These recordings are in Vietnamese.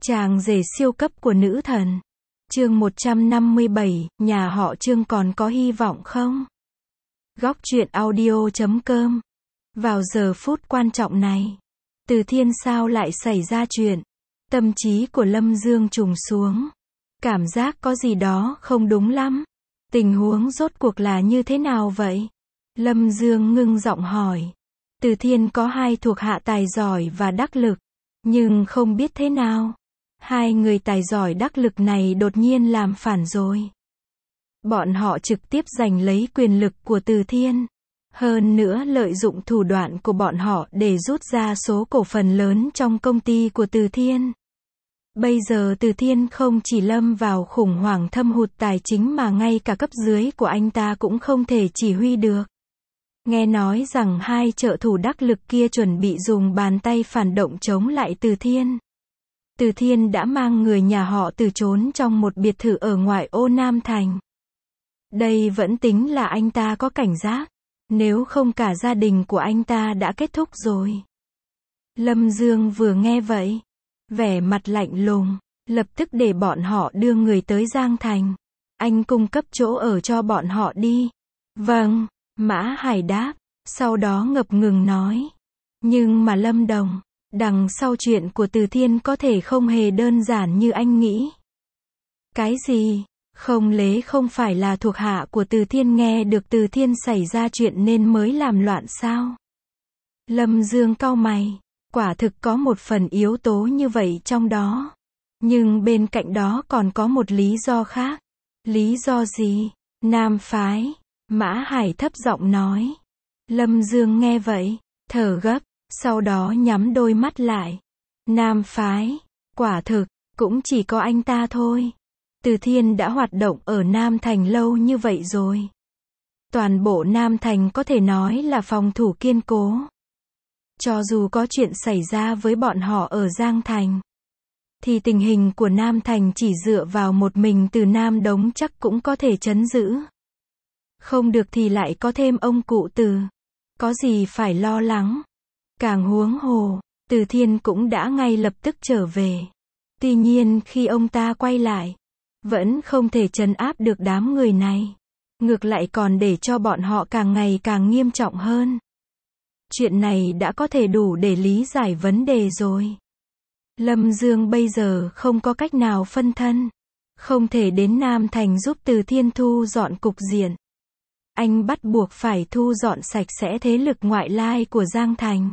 Chàng rể siêu cấp của nữ thần. Chương 157, nhà họ Trương còn có hy vọng không? Góc truyện audio.com. Vào giờ phút quan trọng này, Từ Thiên sao lại xảy ra chuyện? Tâm trí của Lâm Dương trùng xuống. Cảm giác có gì đó không đúng lắm. Tình huống rốt cuộc là như thế nào vậy? Lâm Dương ngưng giọng hỏi. Từ Thiên có hai thuộc hạ tài giỏi và đắc lực, nhưng không biết thế nào, hai người tài giỏi đắc lực này đột nhiên làm phản rồi. Bọn họ trực tiếp giành lấy quyền lực của Từ Thiên. Hơn nữa lợi dụng thủ đoạn của bọn họ để rút ra số cổ phần lớn trong công ty của Từ Thiên. Bây giờ Từ Thiên không chỉ lâm vào khủng hoảng thâm hụt tài chính mà ngay cả cấp dưới của anh ta cũng không thể chỉ huy được. Nghe nói rằng hai trợ thủ đắc lực kia chuẩn bị dùng bàn tay phản động chống lại Từ Thiên. Từ Thiên đã mang người nhà họ Từ trốn trong một biệt thự ở ngoại ô Nam Thành. Đây vẫn tính là anh ta có cảnh giác, nếu không cả gia đình của anh ta đã kết thúc rồi. Lâm Dương vừa nghe vậy, vẻ mặt lạnh lùng, lập tức để bọn họ đưa người tới Giang Thành. Anh cung cấp chỗ ở cho bọn họ đi. Vâng, Mã Hải đáp, sau đó ngập ngừng nói. Nhưng mà Lâm Đồng, đằng sau chuyện của Từ Thiên có thể không hề đơn giản như anh nghĩ. Cái gì? Không lẽ không phải là thuộc hạ của Từ Thiên nghe được Từ Thiên xảy ra chuyện nên mới làm loạn sao? Lâm Dương cau mày, quả thực có một phần yếu tố như vậy trong đó. Nhưng bên cạnh đó còn có một lý do khác. Lý do gì? Nam phái. Mã Hải thấp giọng nói. Lâm Dương nghe vậy, thở gấp, sau đó nhắm đôi mắt lại. Nam phái, quả thực, cũng chỉ có anh ta thôi. Từ Thiên đã hoạt động ở Nam Thành lâu như vậy rồi. Toàn bộ Nam Thành có thể nói là phòng thủ kiên cố. Cho dù có chuyện xảy ra với bọn họ ở Giang Thành, thì tình hình của Nam Thành chỉ dựa vào một mình Từ Nam Đống chắc cũng có thể trấn giữ. Không được thì lại có thêm ông cụ Từ. Có gì phải lo lắng. Càng huống hồ, Từ Thiên cũng đã ngay lập tức trở về. Tuy nhiên khi ông ta quay lại, vẫn không thể trấn áp được đám người này. Ngược lại còn để cho bọn họ càng ngày càng nghiêm trọng hơn. Chuyện này đã có thể đủ để lý giải vấn đề rồi. Lâm Dương bây giờ không có cách nào phân thân. Không thể đến Nam Thành giúp Từ Thiên thu dọn cục diện. Anh bắt buộc phải thu dọn sạch sẽ thế lực ngoại lai của Giang Thành.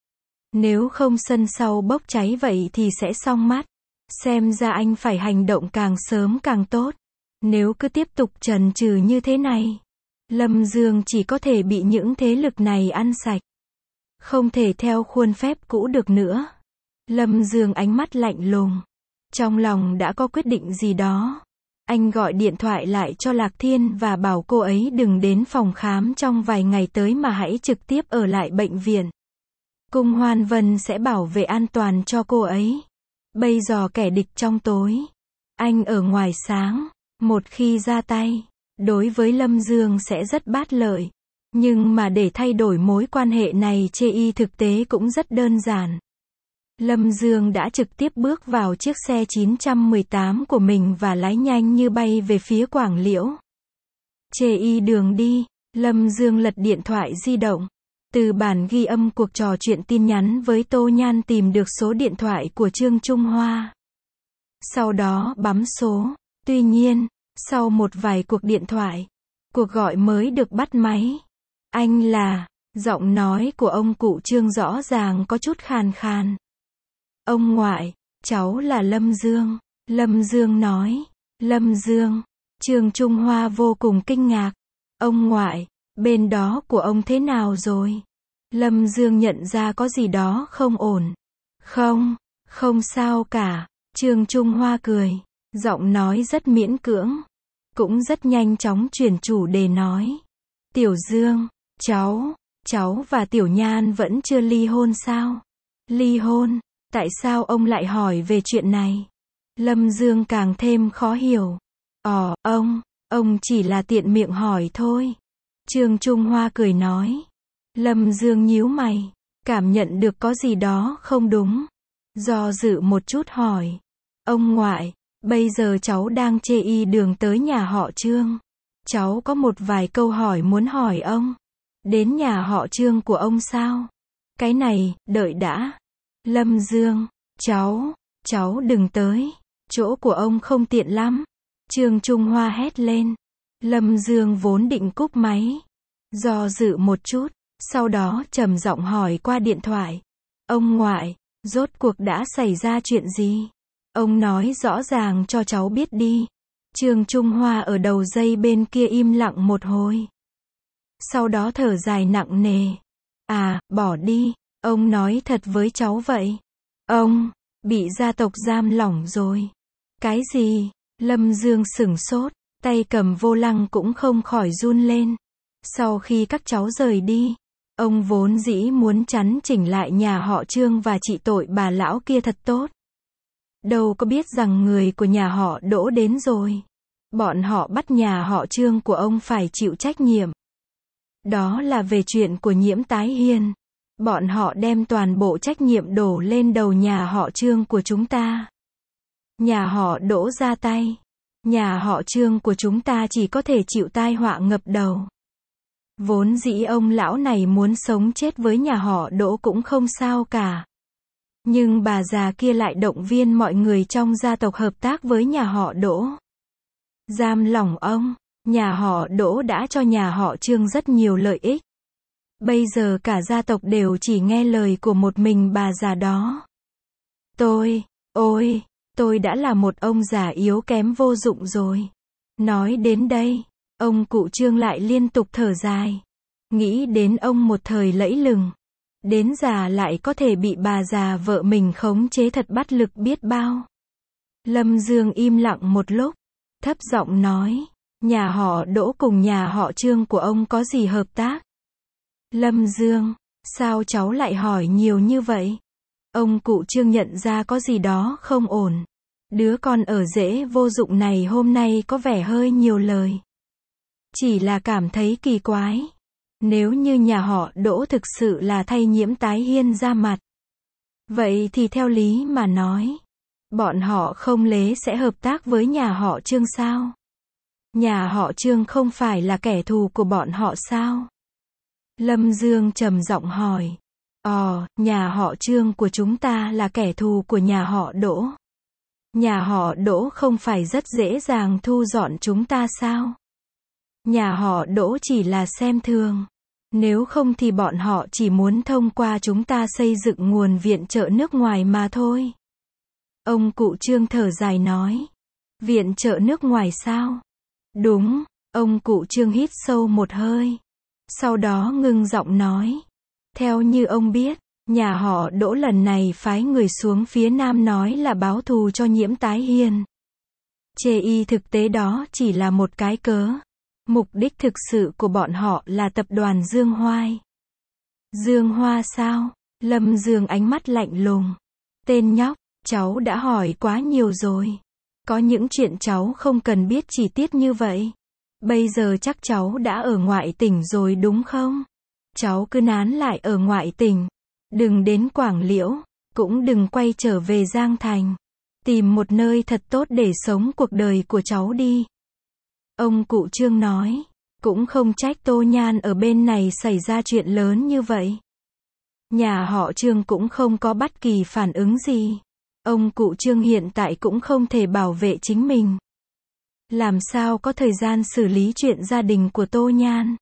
Nếu không sân sau bốc cháy vậy thì sẽ xong mắt. Xem ra anh phải hành động càng sớm càng tốt. Nếu cứ tiếp tục chần chừ như thế này, Lâm Dương chỉ có thể bị những thế lực này ăn sạch. Không thể theo khuôn phép cũ được nữa. Lâm Dương ánh mắt lạnh lùng. Trong lòng đã có quyết định gì đó. Anh gọi điện thoại lại cho Lạc Thiên và bảo cô ấy đừng đến phòng khám trong vài ngày tới mà hãy trực tiếp ở lại bệnh viện. Cung Hoan Vân sẽ bảo vệ an toàn cho cô ấy. Bây giờ kẻ địch trong tối, anh ở ngoài sáng. Một khi ra tay, đối với Lâm Dương sẽ rất bát lợi. Nhưng mà để thay đổi mối quan hệ này thực tế cũng rất đơn giản. Lâm Dương đã trực tiếp bước vào chiếc xe 918 của mình và lái nhanh như bay về phía Quảng Liễu. Đường đi, Lâm Dương lật điện thoại di động. Từ bản ghi âm cuộc trò chuyện tin nhắn với Tô Nhan tìm được số điện thoại của Trương Trung Hoa. Sau đó bấm số. Tuy nhiên, sau một vài cuộc điện thoại, cuộc gọi mới được bắt máy. Anh là, giọng nói của ông cụ Trương rõ ràng có chút khàn khàn. Ông ngoại, cháu là Lâm Dương. Lâm Dương nói. Lâm Dương. Trương Trung Hoa vô cùng kinh ngạc. Ông ngoại, bên đó của ông thế nào rồi? Lâm Dương nhận ra có gì đó không ổn. Không sao cả. Trương Trung Hoa cười. Giọng nói rất miễn cưỡng. Cũng rất nhanh chóng chuyển chủ đề nói. Tiểu Dương, cháu và Tiểu Nhan vẫn chưa ly hôn sao? Ly hôn? Tại sao ông lại hỏi về chuyện này? Lâm Dương càng thêm khó hiểu. Ông chỉ là tiện miệng hỏi thôi. Trương Trung Hoa cười nói. Lâm Dương nhíu mày, cảm nhận được có gì đó không đúng. Do dự một chút hỏi. Ông ngoại, bây giờ cháu đang chê đường tới nhà họ Trương. Cháu có một vài câu hỏi muốn hỏi ông. Đến nhà họ Trương của ông sao? Cái này, đợi đã. Lâm Dương, cháu đừng tới. Chỗ của ông không tiện lắm. Trương Trung Hoa hét lên. Lâm Dương vốn định cúp máy. Do dự một chút, sau đó trầm giọng hỏi qua điện thoại. Ông ngoại, rốt cuộc đã xảy ra chuyện gì? Ông nói rõ ràng cho cháu biết đi. Trương Trung Hoa ở đầu dây bên kia im lặng một hồi. Sau đó thở dài nặng nề. Bỏ đi, ông nói thật với cháu vậy. Ông, bị gia tộc giam lỏng rồi. Cái gì? Lâm Dương sửng sốt, tay cầm vô lăng cũng không khỏi run lên. Sau khi các cháu rời đi, ông vốn dĩ muốn chắn chỉnh lại nhà họ Trương và trị tội bà lão kia thật tốt. Đâu có biết rằng người của nhà họ Đỗ đến rồi. Bọn họ bắt nhà họ Trương của ông phải chịu trách nhiệm. Đó là về chuyện của Nhiễm Tái Hiên. Bọn họ đem toàn bộ trách nhiệm đổ lên đầu nhà họ Trương của chúng ta. Nhà họ Đỗ ra tay. Nhà họ Trương của chúng ta chỉ có thể chịu tai họa ngập đầu. Vốn dĩ ông lão này muốn sống chết với nhà họ Đỗ cũng không sao cả. Nhưng bà già kia lại động viên mọi người trong gia tộc hợp tác với nhà họ Đỗ. Giam lỏng ông, nhà họ Đỗ đã cho nhà họ Trương rất nhiều lợi ích. Bây giờ cả gia tộc đều chỉ nghe lời của một mình bà già đó. Tôi đã là một ông già yếu kém vô dụng rồi. Nói đến đây, ông cụ Trương lại liên tục thở dài. Nghĩ đến ông một thời lẫy lừng. Đến già lại có thể bị bà già vợ mình khống chế thật bất lực biết bao. Lâm Dương im lặng một lúc, thấp giọng nói, nhà họ Đỗ cùng nhà họ Trương của ông có gì hợp tác? Lâm Dương, sao cháu lại hỏi nhiều như vậy? Ông cụ Trương nhận ra có gì đó không ổn. Đứa con ở rễ vô dụng này hôm nay có vẻ hơi nhiều lời. Chỉ là cảm thấy kỳ quái. Nếu như nhà họ Đỗ thực sự là thay Nhiễm Tái Hiên ra mặt. Vậy thì theo lý mà nói, bọn họ không lẽ sẽ hợp tác với nhà họ Trương sao? Nhà họ Trương không phải là kẻ thù của bọn họ sao? Lâm Dương trầm giọng hỏi. Nhà họ Trương của chúng ta là kẻ thù của nhà họ Đỗ. Nhà họ Đỗ không phải rất dễ dàng thu dọn chúng ta sao? Nhà họ Đỗ chỉ là xem thường. Nếu không thì bọn họ chỉ muốn thông qua chúng ta xây dựng nguồn viện trợ nước ngoài mà thôi. Ông cụ Trương thở dài nói. Viện trợ nước ngoài sao? Đúng, ông cụ Trương hít sâu một hơi. Sau đó ngưng giọng nói. Theo như ông biết, nhà họ Đỗ lần này phái người xuống phía Nam nói là báo thù cho Nhiễm Tái Hiên. Thực tế đó chỉ là một cái cớ. Mục đích thực sự của bọn họ là tập đoàn Dương Hoai. Dương Hoa sao? Lâm Dương ánh mắt lạnh lùng. Tên nhóc, cháu đã hỏi quá nhiều rồi. Có những chuyện cháu không cần biết chi tiết như vậy. Bây giờ chắc cháu đã ở ngoại tỉnh rồi đúng không? Cháu cứ nán lại ở ngoại tỉnh. Đừng đến Quảng Liễu, cũng đừng quay trở về Giang Thành. Tìm một nơi thật tốt để sống cuộc đời của cháu đi. Ông cụ Trương nói, cũng không trách Tô Nhan ở bên này xảy ra chuyện lớn như vậy. Nhà họ Trương cũng không có bất kỳ phản ứng gì. Ông cụ Trương hiện tại cũng không thể bảo vệ chính mình. Làm sao có thời gian xử lý chuyện gia đình của Tô Nhan.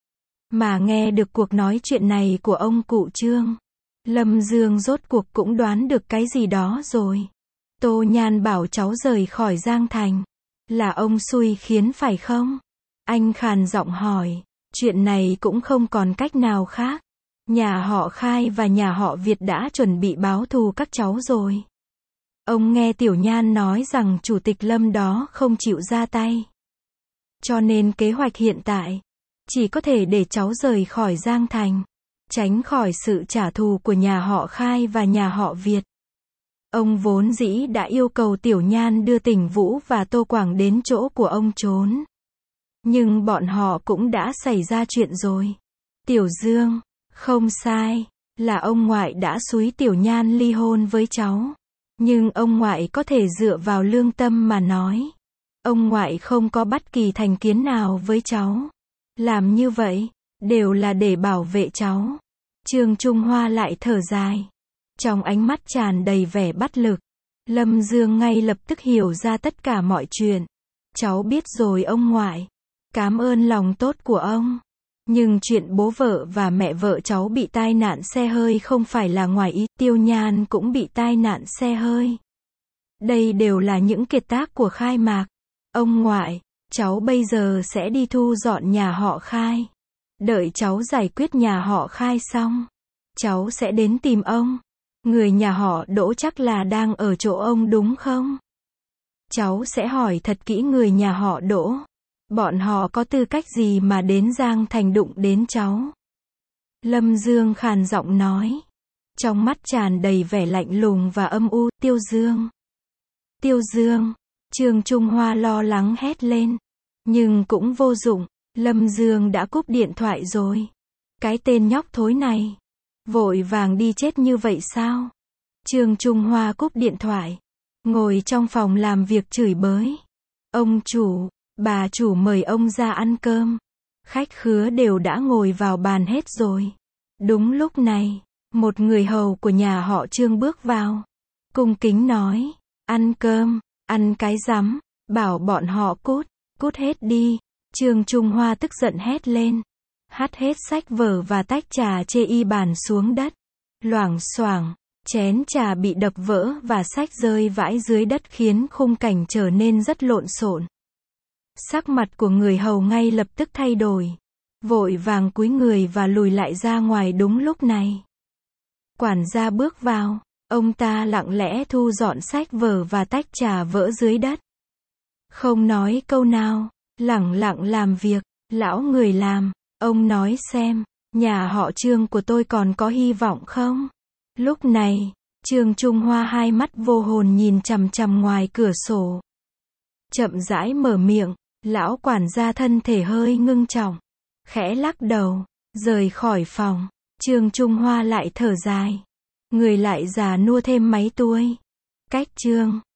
Mà nghe được cuộc nói chuyện này của ông cụ Trương, Lâm Dương rốt cuộc cũng đoán được cái gì đó rồi. Tô Nhan bảo cháu rời khỏi Giang Thành. Là ông xui khiến phải không? Anh khàn giọng hỏi. Chuyện này cũng không còn cách nào khác. Nhà họ Khai và nhà họ Việt đã chuẩn bị báo thù các cháu rồi. Ông nghe Tiểu Nhan nói rằng Chủ tịch Lâm đó không chịu ra tay. Cho nên kế hoạch hiện tại, chỉ có thể để cháu rời khỏi Giang Thành. Tránh khỏi sự trả thù của nhà họ Khai và nhà họ Việt. Ông vốn dĩ đã yêu cầu Tiểu Nhan đưa Tỉnh Vũ và Tô Quảng đến chỗ của ông trốn. Nhưng bọn họ cũng đã xảy ra chuyện rồi. Tiểu Dương, không sai, là ông ngoại đã xúi Tiểu Nhan ly hôn với cháu. Nhưng ông ngoại có thể dựa vào lương tâm mà nói. Ông ngoại không có bất kỳ thành kiến nào với cháu. Làm như vậy, đều là để bảo vệ cháu. Trương Trung Hoa lại thở dài. Trong ánh mắt tràn đầy vẻ bất lực. Lâm Dương ngay lập tức hiểu ra tất cả mọi chuyện. Cháu biết rồi ông ngoại. Cảm ơn lòng tốt của ông. Nhưng chuyện bố vợ và mẹ vợ cháu bị tai nạn xe hơi không phải là ngoài ý. Tiêu Nhan cũng bị tai nạn xe hơi. Đây đều là những kiệt tác của Khai Mạc. Ông ngoại, cháu bây giờ sẽ đi thu dọn nhà họ Khai. Đợi cháu giải quyết nhà họ Khai xong, cháu sẽ đến tìm ông. Người nhà họ Đỗ chắc là đang ở chỗ ông đúng không? Cháu sẽ hỏi thật kỹ người nhà họ Đỗ. Bọn họ có tư cách gì mà đến Giang Thành đụng đến cháu? Lâm Dương khàn giọng nói. Trong mắt tràn đầy vẻ lạnh lùng và âm u. Tiêu Dương. Tiêu Dương. Trương Trung Hoa lo lắng hét lên. Nhưng cũng vô dụng. Lâm Dương đã cúp điện thoại rồi. Cái tên nhóc thối này. Vội vàng đi chết như vậy sao? Trương Trung Hoa cúp điện thoại. Ngồi trong phòng làm việc chửi bới. Ông chủ, bà chủ mời ông ra ăn cơm. Khách khứa đều đã ngồi vào bàn hết rồi. Đúng lúc này, một người hầu của nhà họ Trương bước vào. Cung kính nói, ăn cơm, ăn cái rắm, bảo bọn họ cút, cút hết đi. Trương Trung Hoa tức giận hét lên. Hất hết sách vở và tách trà chê y bàn xuống đất. Loảng xoảng, chén trà bị đập vỡ và sách rơi vãi dưới đất khiến khung cảnh trở nên rất lộn xộn. Sắc mặt của người hầu ngay lập tức thay đổi. Vội vàng cúi người và lùi lại ra ngoài đúng lúc này. Quản gia bước vào. Ông ta lặng lẽ thu dọn sách vở và tách trà vỡ dưới đất. Không nói câu nào, lẳng lặng làm việc. Lão người làm, ông nói xem, nhà họ Trương của tôi còn có hy vọng không? Lúc này, Trương Trung Hoa hai mắt vô hồn nhìn chằm chằm ngoài cửa sổ. Chậm rãi mở miệng, lão quản gia thân thể hơi ngưng trọng. Khẽ lắc đầu, rời khỏi phòng. Trương Trung Hoa lại thở dài. Người lại già nua thêm mấy tuổi. Cách Trương